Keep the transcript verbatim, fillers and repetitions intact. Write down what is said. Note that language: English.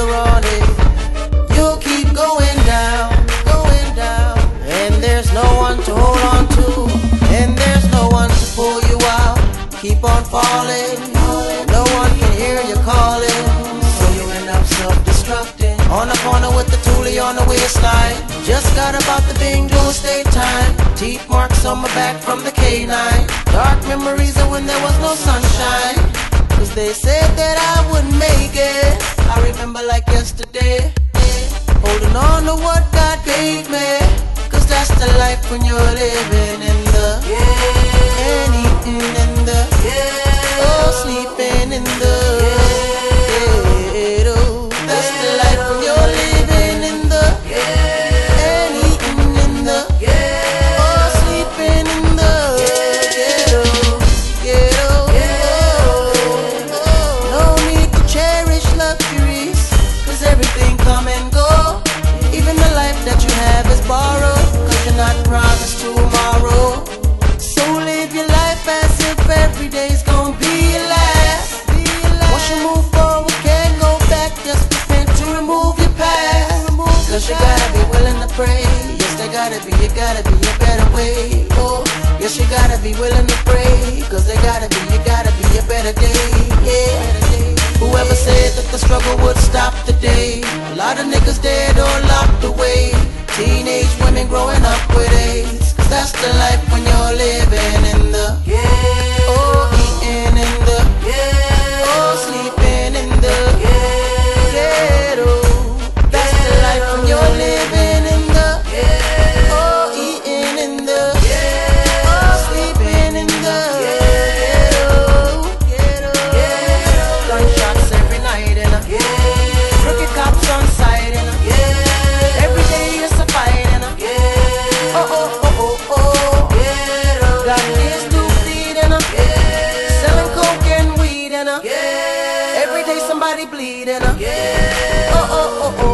you're on it, you'll keep going down, going down. And there's no one to hold on to, and there's no one to pull you out. Keep on falling, no one can hear you calling, so you end up self-destructing. On the corner with the toolie on the waistline, just got about the bingo state time. Teeth marks on my back from the K nine. Dark memories of when there was no sunshine, cause they said that I wouldn't make it. I remember like yesterday, holding on to what God gave me, cause that's the life when you're living in the yeah, and eating in the yeah, oh, sleeping in the yeah, oh, that's the life when you're living in the yeah, and eating in the yeah, oh, sleeping in the ghetto, ghetto, oh, no need to cherish luxuries, cause everything come and go. Even the life that you have is borrowed, cause you're not promised tomorrow. So live your life as if every day's gonna be your last. Once you move forward, can't go back. Just repent to remove your past, cause you gotta be willing to pray. Yes, there gotta be, you gotta be a better way. Oh, yes, you gotta be willing to pray, cause there gotta be, you gotta be a better day. Yeah. Whoever said that the struggle would stop today, a lot of niggas dead or locked away. Teenage women growing up with AIDS, cause that's the life when you're living in the yeah, oh, eating in the yeah, oh, sleeping in the yeah, ghetto. That's the life when you're living in the yeah, oh, eating in the yeah, oh, sleeping in the ghetto, ghetto, ghetto. Gunshots every night in a yeah, crooked cops on sight in a yeah, every day is a fight in a yeah, oh, oh, oh, oh, oh, ghetto. Got kids to feed in a yeah, selling coke and weed in a yeah, every day somebody bleed in a yeah, oh, oh, oh, oh.